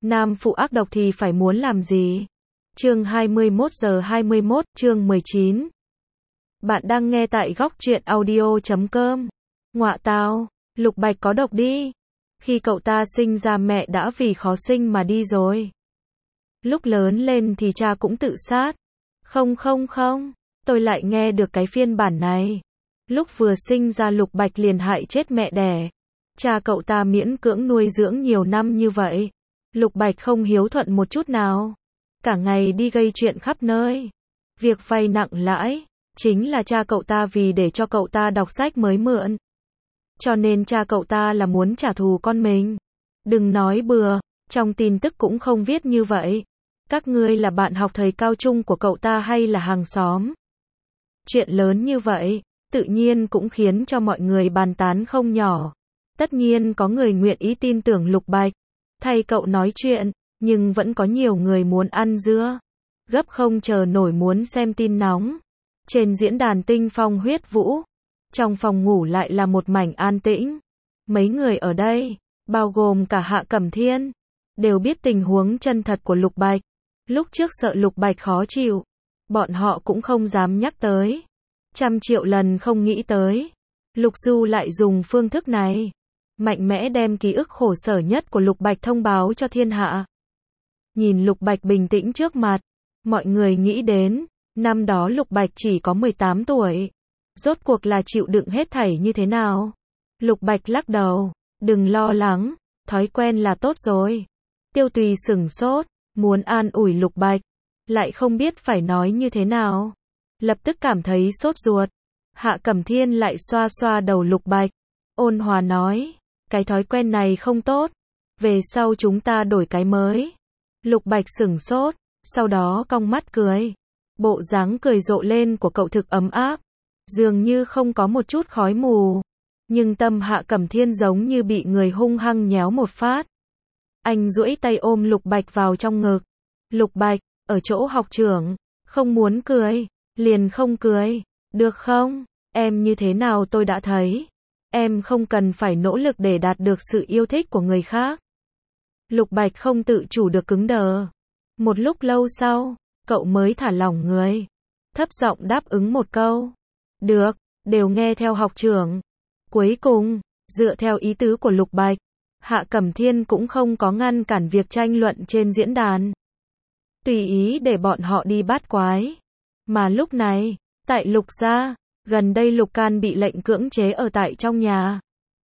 Nam phụ ác độc thì phải muốn làm gì? Chương 21:21, chương 19. Bạn đang nghe tại góc truyện audio.com. Ngọa tào, Lục Bạch có độc đi. Khi cậu ta sinh ra mẹ đã vì khó sinh mà đi rồi. Lúc lớn lên thì cha cũng tự sát. Không, tôi lại nghe được cái phiên bản này. Lúc vừa sinh ra Lục Bạch liền hại chết mẹ đẻ. Cha cậu ta miễn cưỡng nuôi dưỡng nhiều năm như vậy. Lục Bạch không hiếu thuận một chút nào. Cả ngày đi gây chuyện khắp nơi. Việc vay nặng lãi, chính là cha cậu ta vì để cho cậu ta đọc sách mới mượn. Cho nên cha cậu ta là muốn trả thù con mình. Đừng nói bừa, trong tin tức cũng không viết như vậy. Các ngươi là bạn học thời cao trung của cậu ta hay là hàng xóm? Chuyện lớn như vậy, tự nhiên cũng khiến cho mọi người bàn tán không nhỏ. Tất nhiên có người nguyện ý tin tưởng Lục Bạch, thay cậu nói chuyện, nhưng vẫn có nhiều người muốn ăn dưa. Gấp không chờ nổi muốn xem tin nóng. Trên diễn đàn Tinh Phong Huyết Vũ, trong phòng ngủ lại là một mảnh an tĩnh. Mấy người ở đây, bao gồm cả Hạ Cẩm Thiên, đều biết tình huống chân thật của Lục Bạch. Lúc trước sợ Lục Bạch khó chịu, bọn họ cũng không dám nhắc tới. 100.000.000 lần không nghĩ tới, Lục Du lại dùng phương thức này, mạnh mẽ đem ký ức khổ sở nhất của Lục Bạch thông báo cho thiên hạ. Nhìn Lục Bạch bình tĩnh trước mặt, mọi người nghĩ đến, năm đó Lục Bạch chỉ có 18 tuổi. Rốt cuộc là chịu đựng hết thảy như thế nào? Lục Bạch lắc đầu, đừng lo lắng, thói quen là tốt rồi. Tiêu Tùy sửng sốt, muốn an ủi Lục Bạch, lại không biết phải nói như thế nào. Lập tức cảm thấy sốt ruột. Hạ Cẩm Thiên lại xoa xoa đầu Lục Bạch, ôn hòa nói, cái thói quen này không tốt, về sau chúng ta đổi cái mới. Lục Bạch sửng sốt, sau đó cong mắt cười. Bộ dáng cười rộ lên của cậu thực ấm áp, dường như không có một chút khói mù. Nhưng tâm Hạ Cẩm Thiên giống như bị người hung hăng nhéo một phát. Anh duỗi tay ôm Lục Bạch vào trong ngực. Lục Bạch, ở chỗ học trưởng, không muốn cười, liền không cười, được không? Em như thế nào tôi đã thấy. Em không cần phải nỗ lực để đạt được sự yêu thích của người khác. Lục Bạch không tự chủ được cứng đờ. Một lúc lâu sau, cậu mới thả lỏng người, thấp giọng đáp ứng một câu. Được, đều nghe theo học trưởng. Cuối cùng, dựa theo ý tứ của Lục Bạch, Hạ Cẩm Thiên cũng không có ngăn cản việc tranh luận trên diễn đàn. Tùy ý để bọn họ đi bát quái. Mà lúc này, tại Lục gia, gần đây Lục Can bị lệnh cưỡng chế ở tại trong nhà.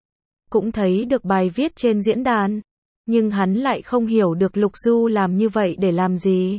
Cũng thấy được bài viết trên diễn đàn, nhưng hắn lại không hiểu được Lục Du làm như vậy để làm gì.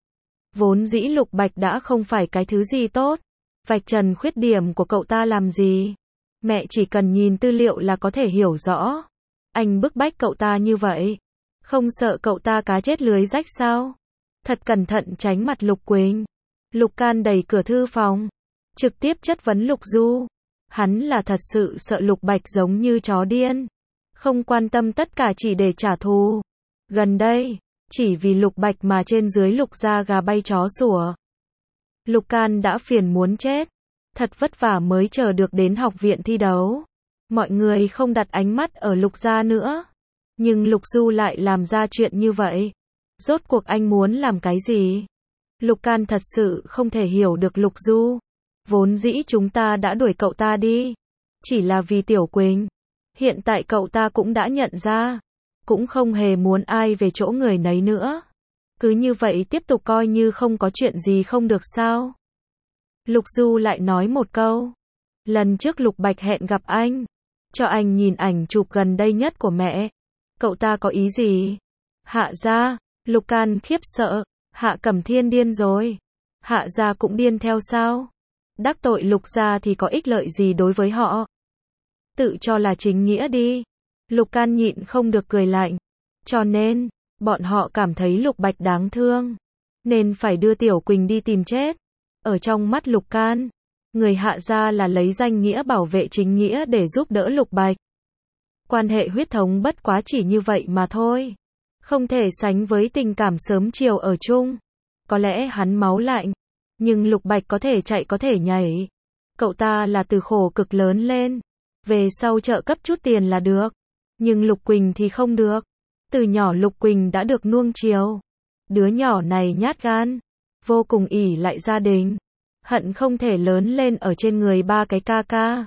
Vốn dĩ Lục Bạch đã không phải cái thứ gì tốt, vạch trần khuyết điểm của cậu ta làm gì. Mẹ chỉ cần nhìn tư liệu là có thể hiểu rõ. Anh bức bách cậu ta như vậy, không sợ cậu ta cá chết lưới rách sao? Thật cẩn thận tránh mặt Lục Quỳnh. Lục Can đẩy cửa thư phòng, trực tiếp chất vấn Lục Du. Hắn là thật sự sợ Lục Bạch giống như chó điên, không quan tâm tất cả chỉ để trả thù. Gần đây, chỉ vì Lục Bạch mà trên dưới Lục gia gà bay chó sủa. Lục Can đã phiền muốn chết, thật vất vả mới chờ được đến học viện thi đấu. Mọi người không đặt ánh mắt ở Lục gia nữa, nhưng Lục Du lại làm ra chuyện như vậy. Rốt cuộc anh muốn làm cái gì? Lục Can thật sự không thể hiểu được Lục Du. Vốn dĩ chúng ta đã đuổi cậu ta đi, chỉ là vì Tiểu Quỳnh. Hiện tại cậu ta cũng đã nhận ra, cũng không hề muốn ai về chỗ người nấy nữa. Cứ như vậy tiếp tục coi như không có chuyện gì không được sao? Lục Du lại nói một câu. Lần trước Lục Bạch hẹn gặp anh, cho anh nhìn ảnh chụp gần đây nhất của mẹ. Cậu ta có ý gì? Hạ gia, Lục Can khiếp sợ. Hạ Cẩm Thiên điên rồi. Hạ gia cũng điên theo sao? Đắc tội Lục gia thì có ích lợi gì đối với họ? Tự cho là chính nghĩa đi. Lục Can nhịn không được cười lạnh. Cho nên, bọn họ cảm thấy Lục Bạch đáng thương, nên phải đưa Tiểu Quỳnh đi tìm chết. Ở trong mắt Lục Can, người Hạ gia là lấy danh nghĩa bảo vệ chính nghĩa để giúp đỡ Lục Bạch. Quan hệ huyết thống bất quá chỉ như vậy mà thôi. Không thể sánh với tình cảm sớm chiều ở chung. Có lẽ hắn máu lạnh, nhưng Lục Bạch có thể chạy có thể nhảy. Cậu ta là từ khổ cực lớn lên, về sau trợ cấp chút tiền là được. Nhưng Lục Quỳnh thì không được. Từ nhỏ Lục Quỳnh đã được nuông chiều. Đứa nhỏ này nhát gan, vô cùng ỷ lại gia đình, hận không thể lớn lên ở trên người ba cái ca ca.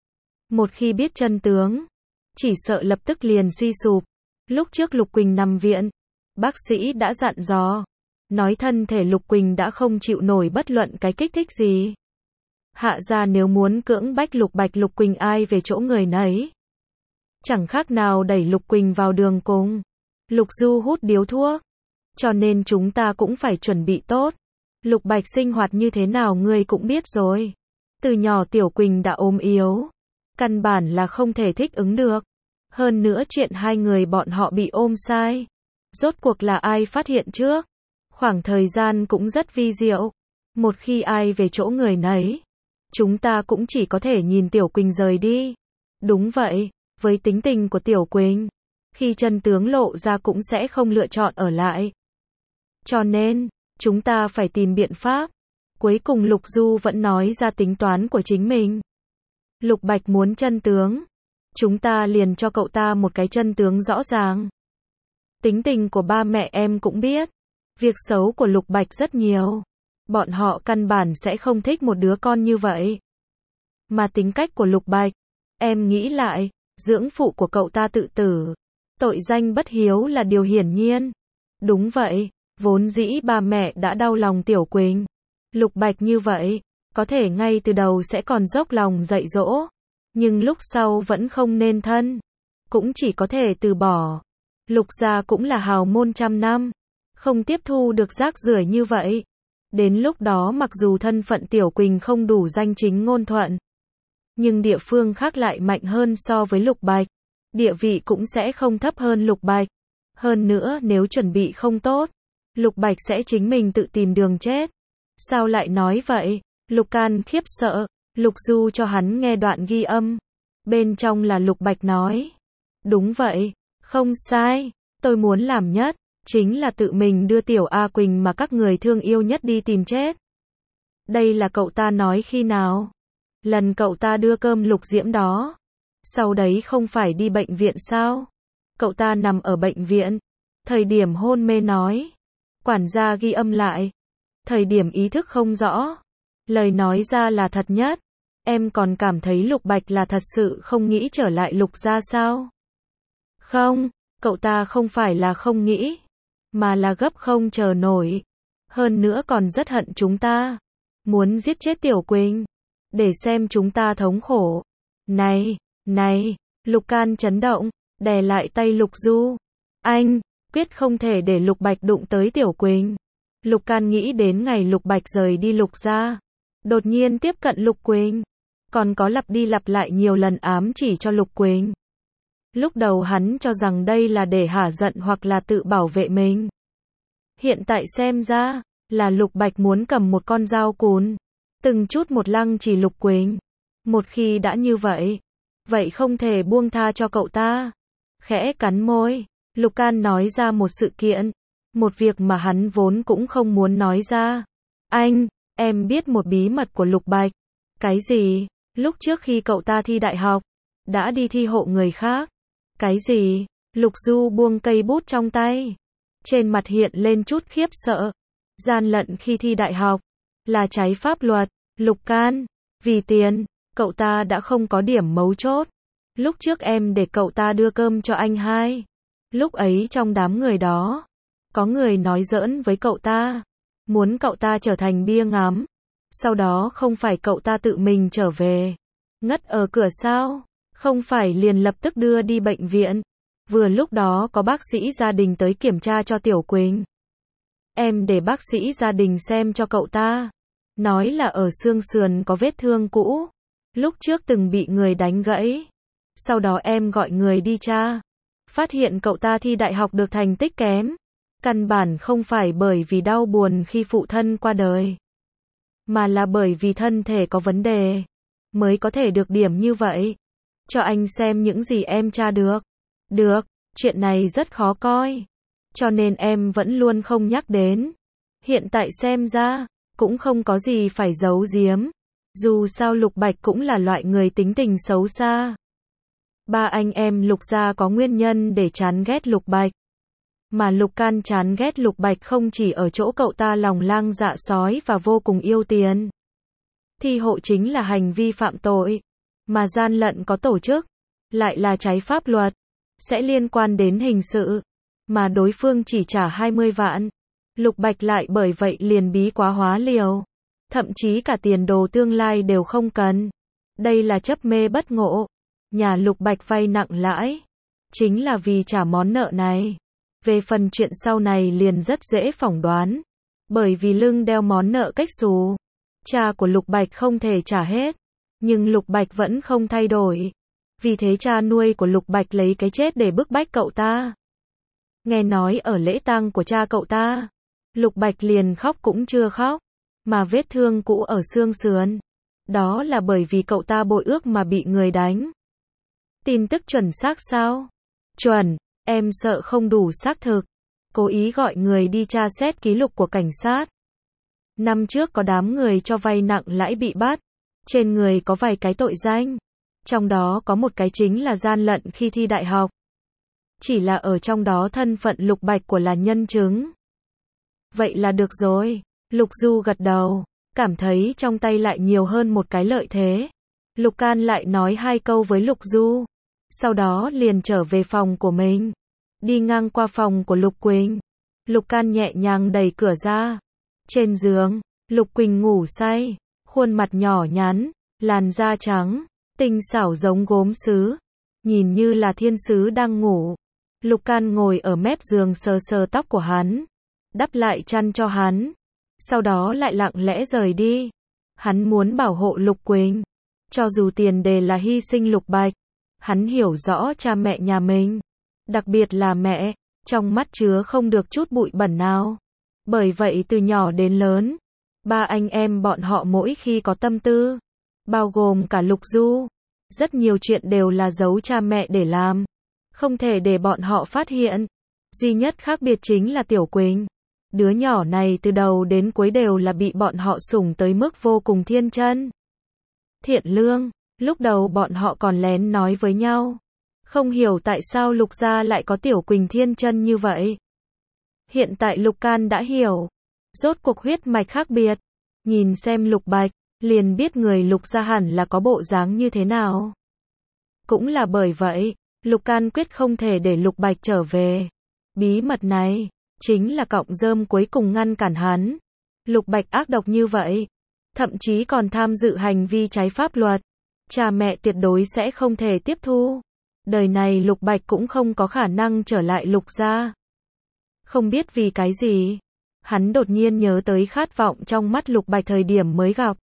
Một khi biết chân tướng, chỉ sợ lập tức liền suy sụp. Lúc trước Lục Quỳnh nằm viện, bác sĩ đã dặn dò, nói thân thể Lục Quỳnh đã không chịu nổi bất luận cái kích thích gì. Hạ gia nếu muốn cưỡng bách Lục Bạch Lục Quỳnh ai về chỗ người nấy. Chẳng khác nào đẩy Lục Quỳnh vào đường cùng. Lục Du hút điếu thuốc. Cho nên chúng ta cũng phải chuẩn bị tốt. Lục Bạch sinh hoạt như thế nào ngươi cũng biết rồi. Từ nhỏ Tiểu Quỳnh đã ốm yếu. Căn bản là không thể thích ứng được. Hơn nữa chuyện hai người bọn họ bị ôm sai. Rốt cuộc là ai phát hiện trước? Khoảng thời gian cũng rất vi diệu. Một khi ai về chỗ người nấy, chúng ta cũng chỉ có thể nhìn Tiểu Quỳnh rời đi. Đúng vậy, với tính tình của Tiểu Quỳnh, khi chân tướng lộ ra cũng sẽ không lựa chọn ở lại. Cho nên, chúng ta phải tìm biện pháp. Cuối cùng Lục Du vẫn nói ra tính toán của chính mình. Lục Bạch muốn chân tướng. Chúng ta liền cho cậu ta một cái chân tướng rõ ràng. Tính tình của ba mẹ em cũng biết. Việc xấu của Lục Bạch rất nhiều. Bọn họ căn bản sẽ không thích một đứa con như vậy. Mà tính cách của Lục Bạch, em nghĩ lại, dưỡng phụ của cậu ta tự tử. Tội danh bất hiếu là điều hiển nhiên. Đúng vậy, vốn dĩ ba mẹ đã đau lòng Tiểu Quỳnh. Lục Bạch như vậy, có thể ngay từ đầu sẽ còn dốc lòng dạy dỗ. Nhưng lúc sau vẫn không nên thân. Cũng chỉ có thể từ bỏ. Lục gia cũng là hào môn trăm năm. Không tiếp thu được rác rưởi như vậy. Đến lúc đó mặc dù thân phận Tiểu Quỳnh không đủ danh chính ngôn thuận. Nhưng địa phương khác lại mạnh hơn so với Lục Bạch. Địa vị cũng sẽ không thấp hơn Lục Bạch. Hơn nữa nếu chuẩn bị không tốt, Lục Bạch sẽ chính mình tự tìm đường chết. Sao lại nói vậy? Lục Can khiếp sợ. Lục Du cho hắn nghe đoạn ghi âm. Bên trong là Lục Bạch nói. Đúng vậy, không sai. Tôi muốn làm nhất, chính là tự mình đưa Tiểu A Quỳnh mà các người thương yêu nhất đi tìm chết. Đây là cậu ta nói khi nào? Lần cậu ta đưa cơm Lục Diễm đó. Sau đấy không phải đi bệnh viện sao? Cậu ta nằm ở bệnh viện. Thời điểm hôn mê nói. Quản gia ghi âm lại. Thời điểm ý thức không rõ. Lời nói ra là thật nhất. Em còn cảm thấy Lục Bạch là thật sự không nghĩ trở lại Lục gia sao? Không, cậu ta không phải là không nghĩ, mà là gấp không chờ nổi. Hơn nữa còn rất hận chúng ta. Muốn giết chết Tiểu Quỳnh. Để xem chúng ta thống khổ. Này, Lục Can chấn động, đè lại tay Lục Du. Anh, quyết không thể để Lục Bạch đụng tới Tiểu Quỳnh. Lục Can nghĩ đến ngày Lục Bạch rời đi Lục gia. Đột nhiên tiếp cận Lục Quỳnh. Còn có lặp đi lặp lại nhiều lần ám chỉ cho Lục Quỳnh. Lúc đầu hắn cho rằng đây là để hả giận hoặc là tự bảo vệ mình. Hiện tại xem ra, là Lục Bạch muốn cầm một con dao cùn. Từng chút một lăng chỉ Lục Quỳnh. Một khi đã như vậy, vậy không thể buông tha cho cậu ta. Khẽ cắn môi, Lục Can nói ra một sự kiện. Một việc mà hắn vốn cũng không muốn nói ra. Anh, em biết một bí mật của Lục Bạch. Cái gì? Lúc trước khi cậu ta thi đại học, đã đi thi hộ người khác. Cái gì? Lục Du buông cây bút trong tay. Trên mặt hiện lên chút khiếp sợ. Gian lận khi thi đại học, là trái pháp luật. Lục Can, vì tiền, cậu ta đã không có điểm mấu chốt. Lúc trước em để cậu ta đưa cơm cho anh hai. Lúc ấy trong đám người đó, có người nói giỡn với cậu ta. Muốn cậu ta trở thành bia ngắm. Sau đó không phải cậu ta tự mình trở về. Ngất ở cửa sao? Không phải liền lập tức đưa đi bệnh viện. Vừa lúc đó có bác sĩ gia đình tới kiểm tra cho Tiểu Quỳnh. Em để bác sĩ gia đình xem cho cậu ta. Nói là ở xương sườn có vết thương cũ. Lúc trước từng bị người đánh gãy. Sau đó em gọi người đi tra. Phát hiện cậu ta thi đại học được thành tích kém. Căn bản không phải bởi vì đau buồn khi phụ thân qua đời. Mà là bởi vì thân thể có vấn đề. Mới có thể được điểm như vậy. Cho anh xem những gì em tra được. Được, chuyện này rất khó coi. Cho nên em vẫn luôn không nhắc đến. Hiện tại xem ra, cũng không có gì phải giấu giếm. Dù sao Lục Bạch cũng là loại người tính tình xấu xa. Ba anh em Lục gia có nguyên nhân để chán ghét Lục Bạch. Mà Lục Can chán ghét Lục Bạch không chỉ ở chỗ cậu ta lòng lang dạ sói và vô cùng yêu tiền. Thi hộ chính là hành vi phạm tội, mà gian lận có tổ chức, lại là trái pháp luật, sẽ liên quan đến hình sự, mà đối phương chỉ trả 20 vạn. Lục Bạch lại bởi vậy liền bí quá hóa liều, thậm chí cả tiền đồ tương lai đều không cần. Đây là chấp mê bất ngộ. Nhà Lục Bạch vay nặng lãi, chính là vì trả món nợ này. Về phần chuyện sau này liền rất dễ phỏng đoán, bởi vì lưng đeo món nợ cách xù. Cha của Lục Bạch không thể trả hết, nhưng Lục Bạch vẫn không thay đổi. Vì thế cha nuôi của Lục Bạch lấy cái chết để bức bách cậu ta. Nghe nói ở lễ tang của cha cậu ta, Lục Bạch liền khóc cũng chưa khóc, mà vết thương cũ ở xương sườn. Đó là bởi vì cậu ta bội ước mà bị người đánh. Tin tức chuẩn xác sao? Chuẩn, em sợ không đủ xác thực. Cố ý gọi người đi tra xét ký lục của cảnh sát. Năm trước có đám người cho vay nặng lãi bị bắt. Trên người có vài cái tội danh. Trong đó có một cái chính là gian lận khi thi đại học. Chỉ là ở trong đó thân phận Lục Bạch của là nhân chứng. Vậy là được rồi. Lục Du gật đầu, cảm thấy trong tay lại nhiều hơn một cái lợi thế. Lục Can lại nói 2 câu với Lục Du, sau đó liền trở về phòng của mình. Đi ngang qua phòng của Lục Quỳnh, Lục Can nhẹ nhàng đẩy cửa ra. Trên giường, Lục Quỳnh ngủ say, khuôn mặt nhỏ nhắn, làn da trắng, tinh xảo giống gốm sứ, nhìn như là thiên sứ đang ngủ. Lục Can ngồi ở mép giường sờ sờ tóc của hắn, đắp lại chăn cho hắn, sau đó lại lặng lẽ rời đi. Hắn muốn bảo hộ Lục Quỳnh, cho dù tiền đề là hy sinh Lục Bạch. Hắn hiểu rõ cha mẹ nhà mình, đặc biệt là mẹ, trong mắt chứa không được chút bụi bẩn nào. Bởi vậy từ nhỏ đến lớn, ba anh em bọn họ mỗi khi có tâm tư, bao gồm cả Lục Du, rất nhiều chuyện đều là giấu cha mẹ để làm, không thể để bọn họ phát hiện. Duy nhất khác biệt chính là Tiểu Quỳnh. Đứa nhỏ này từ đầu đến cuối đều là bị bọn họ sủng tới mức vô cùng thiên chân, thiện lương. Lúc đầu bọn họ còn lén nói với nhau, không hiểu tại sao Lục gia lại có Tiểu Quỳnh thiên chân như vậy. Hiện tại Lục Can đã hiểu, rốt cuộc huyết mạch khác biệt. Nhìn xem Lục Bạch, liền biết người Lục gia hẳn là có bộ dáng như thế nào. Cũng là bởi vậy, Lục Can quyết không thể để Lục Bạch trở về. Bí mật này chính là cọng rơm cuối cùng ngăn cản hắn. Lục Bạch ác độc như vậy, thậm chí còn tham dự hành vi trái pháp luật. Cha mẹ tuyệt đối sẽ không thể tiếp thu. Đời này Lục Bạch cũng không có khả năng trở lại Lục gia. Không biết vì cái gì, hắn đột nhiên nhớ tới khát vọng trong mắt Lục Bạch thời điểm mới gặp.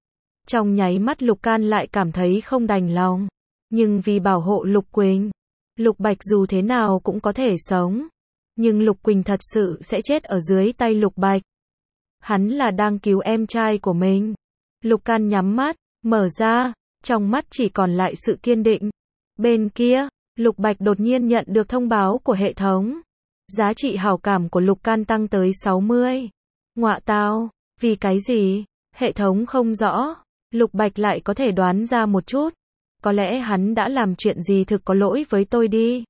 Trong nháy mắt Lục Can lại cảm thấy không đành lòng. Nhưng vì bảo hộ Lục Quỳnh, Lục Bạch dù thế nào cũng có thể sống. Nhưng Lục Quỳnh thật sự sẽ chết ở dưới tay Lục Bạch. Hắn là đang cứu em trai của mình. Lục Can nhắm mắt, mở ra, trong mắt chỉ còn lại sự kiên định. Bên kia, Lục Bạch đột nhiên nhận được thông báo của hệ thống. Giá trị hảo cảm của Lục Can tăng tới 60. Ngọa tao, vì cái gì? Hệ thống không rõ. Lục Bạch lại có thể đoán ra một chút. Có lẽ hắn đã làm chuyện gì thực có lỗi với tôi đi.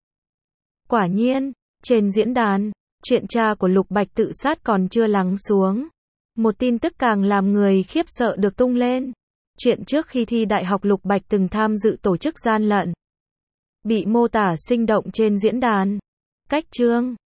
Quả nhiên, trên diễn đàn, chuyện cha của Lục Bạch tự sát còn chưa lắng xuống. Một tin tức càng làm người khiếp sợ được tung lên. Chuyện trước khi thi đại học Lục Bạch từng tham dự tổ chức gian lận. Bị mô tả sinh động trên diễn đàn. Cách chương